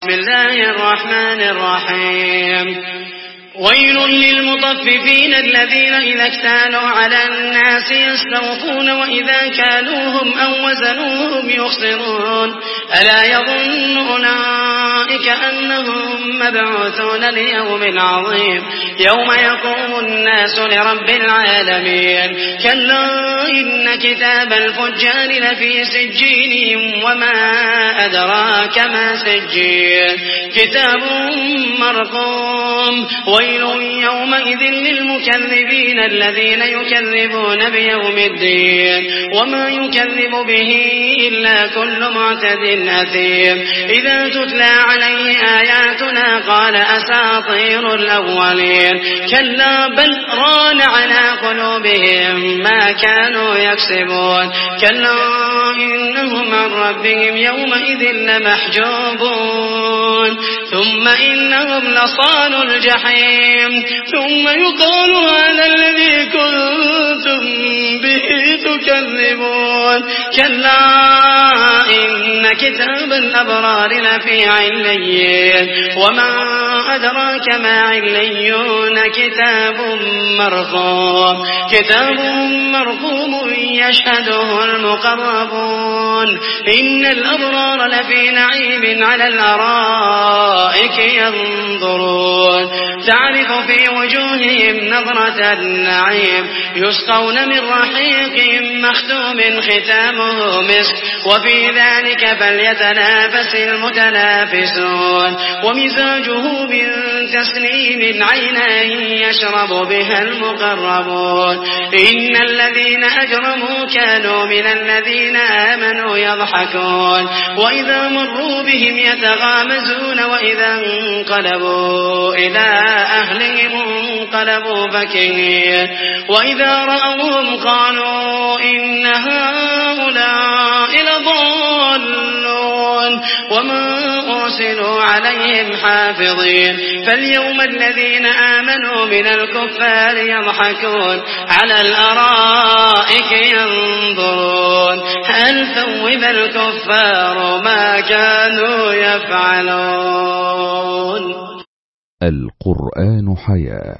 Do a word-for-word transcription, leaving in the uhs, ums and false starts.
بسم الله الرحمن الرحيم ويل للمطففين الذين إذا اكتالوا على الناس يستوفون وإذا كالوهم أو وزنوهم يخسرون ألا يظن أولئك أنهم مبعوثون ليوم عظيم يوم يقوم الناس لرب العالمين كلا إن كتاب الفجار لفي سجين وما أدراك ما سجين كتاب مرقوم ويل يومئذ للمكذبين الذين يكذبون بيوم الدين وما يكذب به إلا كل معتد أثيم إذا تتلى عليه آياتنا قال أساطير الأولين كلا بل ران على قلوبهم ما كانوا يكسبون كلا إنهم عن ربهم يومئذ لمحجوبون ثم إنهم لصالوا الجحيم ثم يقال هذا الذي كنتم به تكذبون كلا إن كتاب الأبرار لفي عليين وما أدراك ما عليون كتاب مرقوم كتاب مرقوم يشهده المقربون إن الأبرار لفي نعيم على الأرائك ينظرون تعرف في وجوههم نظرة النعيم يسقون من رحيق مختوم ختامه مسك وفي ذلك فليتنافس المتنافسون ومزاجه من تسنيم عينا يشرب بها المقربون إن الذين أجرموا كانوا من الذين آمنوا يضحكون وإذا مروا بهم يتغامزون وإذا انقلبوا إلى أهلهم انقلبوا فكهين وإذا رأوهم قالوا إن هؤلاء لضالون وما أرسلوا عليهم حافظين فاليوم الذين آمنوا من الكفار يضحكون على الأرائك ينظرون هل ثوب الكفار ما كانوا يفعلون. القرآن حياة.